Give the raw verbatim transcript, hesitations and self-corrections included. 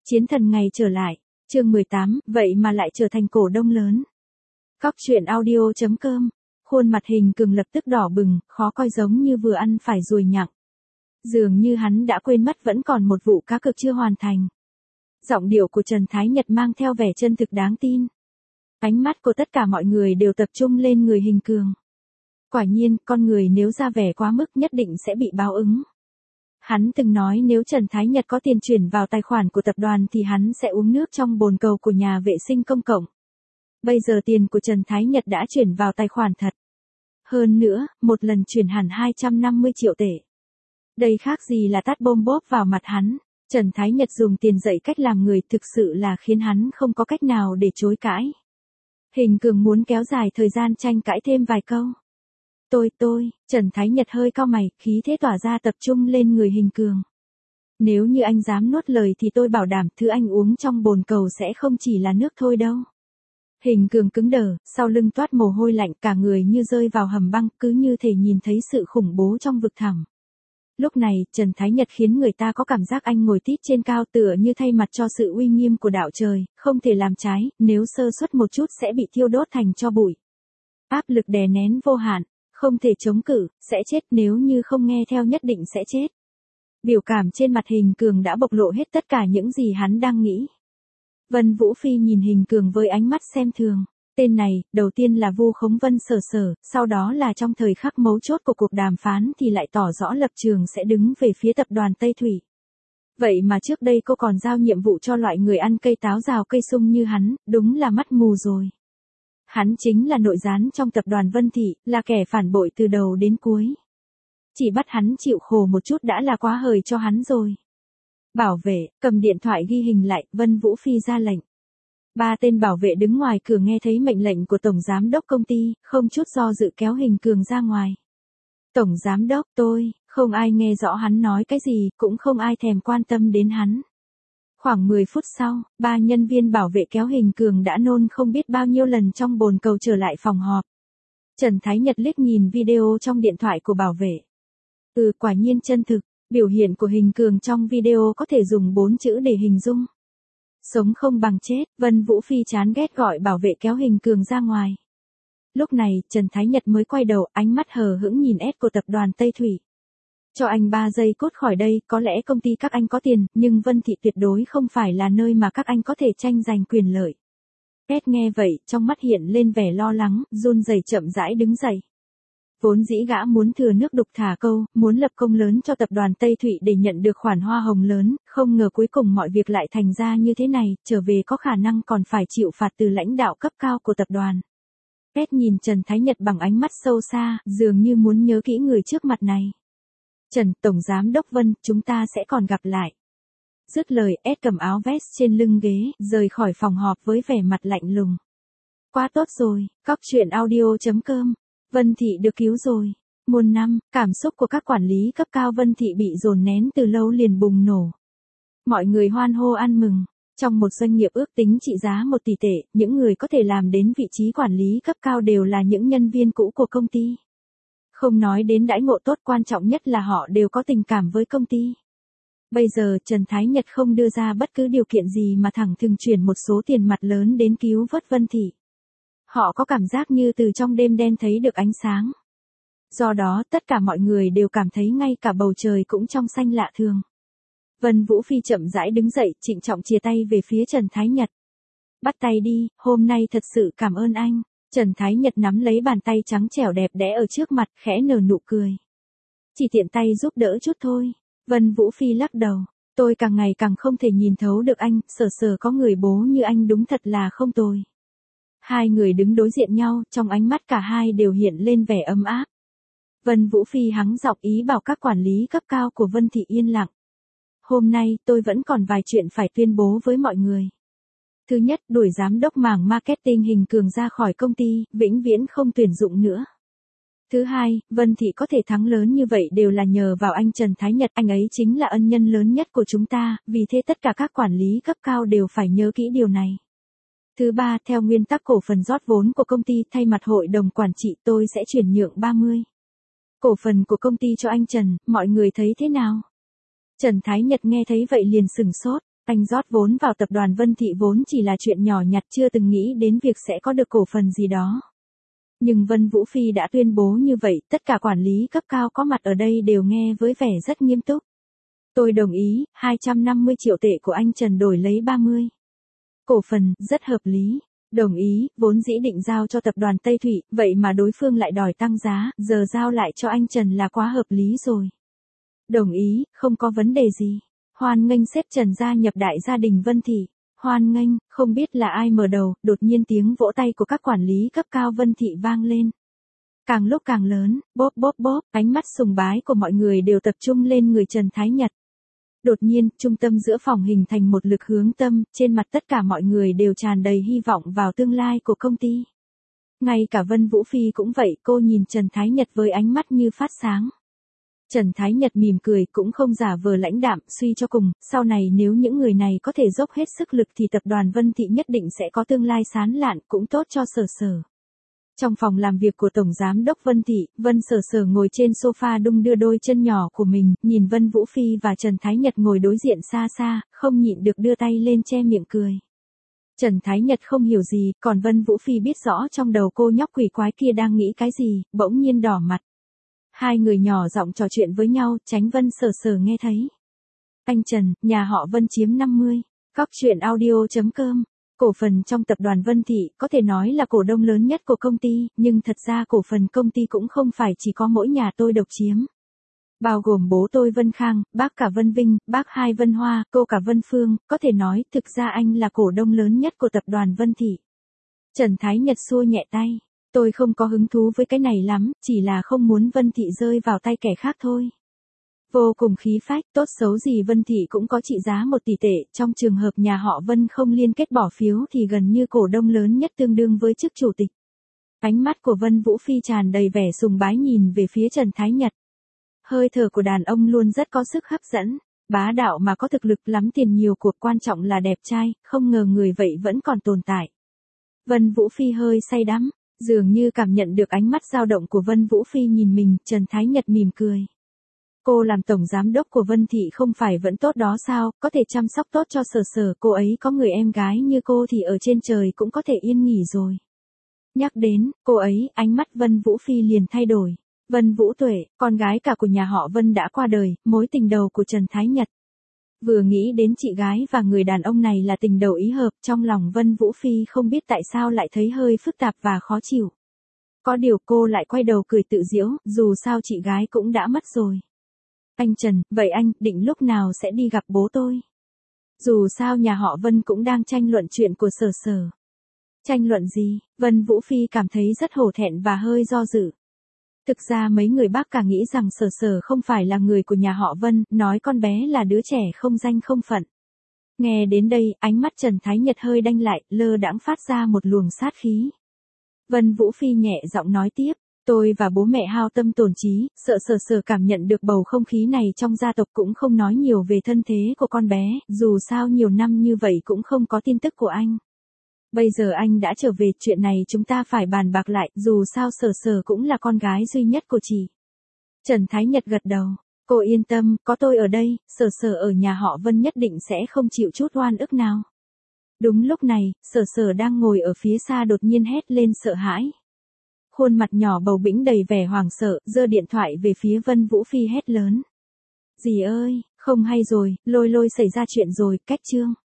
Chiến thần ngày trở lại, chương mười tám, vậy mà lại trở thành cổ đông lớn. Cóc truyện audio chấm com, khuôn mặt Hình Cường lập tức đỏ bừng, khó coi giống như vừa ăn phải ruồi nhặng. Dường như hắn đã quên mất vẫn còn một vụ cá cược chưa hoàn thành. Giọng điệu của Trần Thái Nhật mang theo vẻ chân thực đáng tin. Ánh mắt của tất cả mọi người đều tập trung lên người Hình Cường. Quả nhiên, con người nếu ra vẻ quá mức nhất định sẽ bị báo ứng. Hắn từng nói nếu Trần Thái Nhật có tiền chuyển vào tài khoản của tập đoàn thì hắn sẽ uống nước trong bồn cầu của nhà vệ sinh công cộng. Bây giờ tiền của Trần Thái Nhật đã chuyển vào tài khoản thật. Hơn nữa, một lần chuyển hẳn hai trăm năm mươi triệu tệ. Đây khác gì là tát bôm bốp vào mặt hắn. Trần Thái Nhật dùng tiền dạy cách làm người thực sự là khiến hắn không có cách nào để chối cãi. Hình Cường muốn kéo dài thời gian tranh cãi thêm vài câu. Tôi tôi, Trần Thái Nhật hơi cau mày, khí thế tỏa ra tập trung lên người Hình Cường. Nếu như anh dám nuốt lời thì tôi bảo đảm thứ anh uống trong bồn cầu sẽ không chỉ là nước thôi đâu. Hình Cường cứng đờ, sau lưng toát mồ hôi lạnh, cả người như rơi vào hầm băng, cứ như thể nhìn thấy sự khủng bố trong vực thẳm. Lúc này, Trần Thái Nhật khiến người ta có cảm giác anh ngồi tít trên cao tựa như thay mặt cho sự uy nghiêm của đạo trời, không thể làm trái, nếu sơ suất một chút sẽ bị thiêu đốt thành tro bụi. Áp lực đè nén vô hạn, không thể chống cự, sẽ chết, nếu như không nghe theo nhất định sẽ chết. Biểu cảm trên mặt Hình Cường đã bộc lộ hết tất cả những gì hắn đang nghĩ. Vân Vũ Phi nhìn Hình Cường với ánh mắt xem thường. Tên này, đầu tiên là vu khống Vân Sở Sở, sau đó là trong thời khắc mấu chốt của cuộc đàm phán thì lại tỏ rõ lập trường sẽ đứng về phía tập đoàn Tây Thủy. Vậy mà trước đây cô còn giao nhiệm vụ cho loại người ăn cây táo rào cây sung như hắn, đúng là mắt mù rồi. Hắn chính là nội gián trong tập đoàn Vân Thị, là kẻ phản bội từ đầu đến cuối. Chỉ bắt hắn chịu khổ một chút đã là quá hời cho hắn rồi. Bảo vệ, cầm điện thoại ghi hình lại, Vân Vũ Phi ra lệnh. Ba tên bảo vệ đứng ngoài cửa nghe thấy mệnh lệnh của Tổng Giám đốc công ty, không chút do dự kéo Hình Cường ra ngoài. Tổng Giám đốc tôi, không ai nghe rõ hắn nói cái gì, cũng không ai thèm quan tâm đến hắn. Khoảng mười phút sau, ba nhân viên bảo vệ kéo Hình Cường đã nôn không biết bao nhiêu lần trong bồn cầu trở lại phòng họp. Trần Thái Nhật liếc nhìn video trong điện thoại của bảo vệ. Ừ, quả nhiên chân thực, biểu hiện của Hình Cường trong video có thể dùng bốn chữ để hình dung. Sống không bằng chết, Vân Vũ Phi chán ghét gọi bảo vệ kéo Hình Cường ra ngoài. Lúc này, Trần Thái Nhật mới quay đầu, ánh mắt hờ hững nhìn S của tập đoàn Tây Thủy. Cho anh ba giây cút khỏi đây, có lẽ công ty các anh có tiền, nhưng Vân Thị tuyệt đối không phải là nơi mà các anh có thể tranh giành quyền lợi. S nghe vậy, trong mắt hiện lên vẻ lo lắng, run rẩy chậm rãi đứng dậy. Vốn dĩ gã muốn thừa nước đục thả câu, muốn lập công lớn cho tập đoàn Tây Thủy để nhận được khoản hoa hồng lớn, không ngờ cuối cùng mọi việc lại thành ra như thế này, trở về có khả năng còn phải chịu phạt từ lãnh đạo cấp cao của tập đoàn. S nhìn Trần Thái Nhật bằng ánh mắt sâu xa, dường như muốn nhớ kỹ người trước mặt này. Trần, Tổng Giám đốc Vân, chúng ta sẽ còn gặp lại. Dứt lời, S cầm áo vest trên lưng ghế, rời khỏi phòng họp với vẻ mặt lạnh lùng. Quá tốt rồi, cóc truyện audio chấm com. Vân Thị được cứu rồi. Muôn năm, cảm xúc của các quản lý cấp cao Vân Thị bị dồn nén từ lâu liền bùng nổ. Mọi người hoan hô ăn mừng. Trong một doanh nghiệp ước tính trị giá một tỷ tệ, những người có thể làm đến vị trí quản lý cấp cao đều là những nhân viên cũ của công ty. Không nói đến đãi ngộ tốt, quan trọng nhất là họ đều có tình cảm với công ty. Bây giờ Trần Thái Nhật không đưa ra bất cứ điều kiện gì mà thẳng thừng chuyển một số tiền mặt lớn đến cứu vớt Vân Thị. Họ có cảm giác như từ trong đêm đen thấy được ánh sáng. Do đó, tất cả mọi người đều cảm thấy ngay cả bầu trời cũng trong xanh lạ thường. Vân Vũ Phi chậm rãi đứng dậy, trịnh trọng chìa tay về phía Trần Thái Nhật. Bắt tay đi, hôm nay thật sự cảm ơn anh. Trần Thái Nhật nắm lấy bàn tay trắng trẻo đẹp đẽ ở trước mặt, khẽ nở nụ cười. Chỉ tiện tay giúp đỡ chút thôi. Vân Vũ Phi lắc đầu. Tôi càng ngày càng không thể nhìn thấu được anh, Sở Sở có người bố như anh đúng thật là không tồi. Hai người đứng đối diện nhau, trong ánh mắt cả hai đều hiện lên vẻ ấm áp. Vân Vũ Phi hắng giọng ý bảo các quản lý cấp cao của Vân Thị yên lặng. Hôm nay, tôi vẫn còn vài chuyện phải tuyên bố với mọi người. Thứ nhất, đuổi giám đốc mảng marketing Hình Cường ra khỏi công ty, vĩnh viễn không tuyển dụng nữa. Thứ hai, Vân Thị có thể thắng lớn như vậy đều là nhờ vào anh Trần Thái Nhật, anh ấy chính là ân nhân lớn nhất của chúng ta, vì thế tất cả các quản lý cấp cao đều phải nhớ kỹ điều này. Thứ ba, theo nguyên tắc cổ phần rót vốn của công ty, thay mặt hội đồng quản trị tôi sẽ chuyển nhượng ba mươi cổ phần của công ty cho anh Trần, mọi người thấy thế nào? Trần Thái Nhật nghe thấy vậy liền sừng sốt, Anh rót vốn vào tập đoàn Vân Thị vốn chỉ là chuyện nhỏ nhặt, chưa từng nghĩ đến việc sẽ có được cổ phần gì đó. Nhưng Vân Vũ Phi đã tuyên bố như vậy, tất cả quản lý cấp cao có mặt ở đây đều nghe với vẻ rất nghiêm túc. Tôi đồng ý, hai trăm năm mươi triệu tệ của anh Trần đổi lấy ba mươi cổ phần, rất hợp lý. Đồng ý, vốn dĩ định giao cho tập đoàn Tây Thụy, vậy mà đối phương lại đòi tăng giá, giờ giao lại cho anh Trần là quá hợp lý rồi. Đồng ý, không có vấn đề gì. Hoan nghênh sếp Trần gia nhập đại gia đình Vân Thị. Hoan nghênh, không biết là ai mở đầu, đột nhiên tiếng vỗ tay của các quản lý cấp cao Vân Thị vang lên. Càng lúc càng lớn, bóp bóp bóp, ánh mắt sùng bái của mọi người đều tập trung lên người Trần Thái Nhật. Đột nhiên, trung tâm giữa phòng hình thành một lực hướng tâm, trên mặt tất cả mọi người đều tràn đầy hy vọng vào tương lai của công ty. Ngay cả Vân Vũ Phi cũng vậy, cô nhìn Trần Thái Nhật với ánh mắt như phát sáng. Trần Thái Nhật mỉm cười, cũng không giả vờ lãnh đạm, suy cho cùng, sau này nếu những người này có thể dốc hết sức lực thì tập đoàn Vân Thị nhất định sẽ có tương lai sáng lạn, cũng tốt cho Sở Sở. Trong phòng làm việc của Tổng Giám đốc Vân Thị, Vân Sở Sở ngồi trên sofa đung đưa đôi chân nhỏ của mình, nhìn Vân Vũ Phi và Trần Thái Nhật ngồi đối diện xa xa, không nhịn được đưa tay lên che miệng cười. Trần Thái Nhật không hiểu gì, còn Vân Vũ Phi biết rõ trong đầu cô nhóc quỷ quái kia đang nghĩ cái gì, bỗng nhiên đỏ mặt. Hai người nhỏ giọng trò chuyện với nhau, tránh Vân Sở Sở nghe thấy. Anh Trần, nhà họ Vân chiếm năm mươi. Cóc truyện audio chấm com. Cổ phần trong tập đoàn Vân Thị có thể nói là cổ đông lớn nhất của công ty, nhưng thật ra cổ phần công ty cũng không phải chỉ có mỗi nhà tôi độc chiếm. Bao gồm bố tôi Vân Khang, bác cả Vân Vinh, bác hai Vân Hoa, cô cả Vân Phương, có thể nói thực ra anh là cổ đông lớn nhất của tập đoàn Vân Thị. Trần Thái Nhật xua nhẹ tay. Tôi không có hứng thú với cái này lắm, chỉ là không muốn Vân Thị rơi vào tay kẻ khác thôi. Vô cùng khí phách, tốt xấu gì Vân Thị cũng có trị giá một tỷ tệ, trong trường hợp nhà họ Vân không liên kết bỏ phiếu thì gần như cổ đông lớn nhất tương đương với chức chủ tịch. Ánh mắt của Vân Vũ Phi tràn đầy vẻ sùng bái nhìn về phía Trần Thái Nhật. Hơi thở của đàn ông luôn rất có sức hấp dẫn, bá đạo mà có thực lực, lắm tiền nhiều cuộc, quan trọng là đẹp trai, không ngờ người vậy vẫn còn tồn tại. Vân Vũ Phi hơi say đắm, dường như cảm nhận được ánh mắt dao động của Vân Vũ Phi nhìn mình, Trần Thái Nhật mỉm cười. Cô làm tổng giám đốc của Vân Thị không phải vẫn tốt đó sao, có thể chăm sóc tốt cho Sở Sở, cô ấy có người em gái như cô thì ở trên trời cũng có thể yên nghỉ rồi. Nhắc đến, cô ấy, ánh mắt Vân Vũ Phi liền thay đổi. Vân Vũ Tuệ, con gái cả của nhà họ Vân đã qua đời, mối tình đầu của Trần Thái Nhật. Vừa nghĩ đến chị gái và người đàn ông này là tình đầu ý hợp, trong lòng Vân Vũ Phi không biết tại sao lại thấy hơi phức tạp và khó chịu. Có điều cô lại quay đầu cười tự giễu, dù sao chị gái cũng đã mất rồi. Anh Trần, vậy anh định lúc nào sẽ đi gặp bố tôi? Dù sao nhà họ Vân cũng đang tranh luận chuyện của Sở Sở. Tranh luận gì? Vân Vũ Phi cảm thấy rất hổ thẹn và hơi do dự. Thực ra mấy người bác cả nghĩ rằng Sở Sở không phải là người của nhà họ Vân, nói con bé là đứa trẻ không danh không phận. Nghe đến đây, ánh mắt Trần Thái Nhật hơi đanh lại, lơ đãng phát ra một luồng sát khí. Vân Vũ Phi nhẹ giọng nói tiếp, tôi và bố mẹ hao tâm tổn trí, sợ Sở Sở cảm nhận được bầu không khí này trong gia tộc, cũng không nói nhiều về thân thế của con bé, dù sao nhiều năm như vậy cũng không có tin tức của anh. Bây giờ anh đã trở về, chuyện này chúng ta phải bàn bạc lại, dù sao Sở Sở cũng là con gái duy nhất của chị. Trần Thái Nhật gật đầu, cô yên tâm, có tôi ở đây, Sở Sở ở nhà họ Vân nhất định sẽ không chịu chút oan ức nào. Đúng lúc này, Sở Sở đang ngồi ở phía xa đột nhiên hét lên sợ hãi. Khuôn mặt nhỏ bầu bĩnh đầy vẻ hoảng sợ, giơ điện thoại về phía Vân Vũ Phi hét lớn. Dì ơi, không hay rồi, Lôi Lôi xảy ra chuyện rồi, cách chương.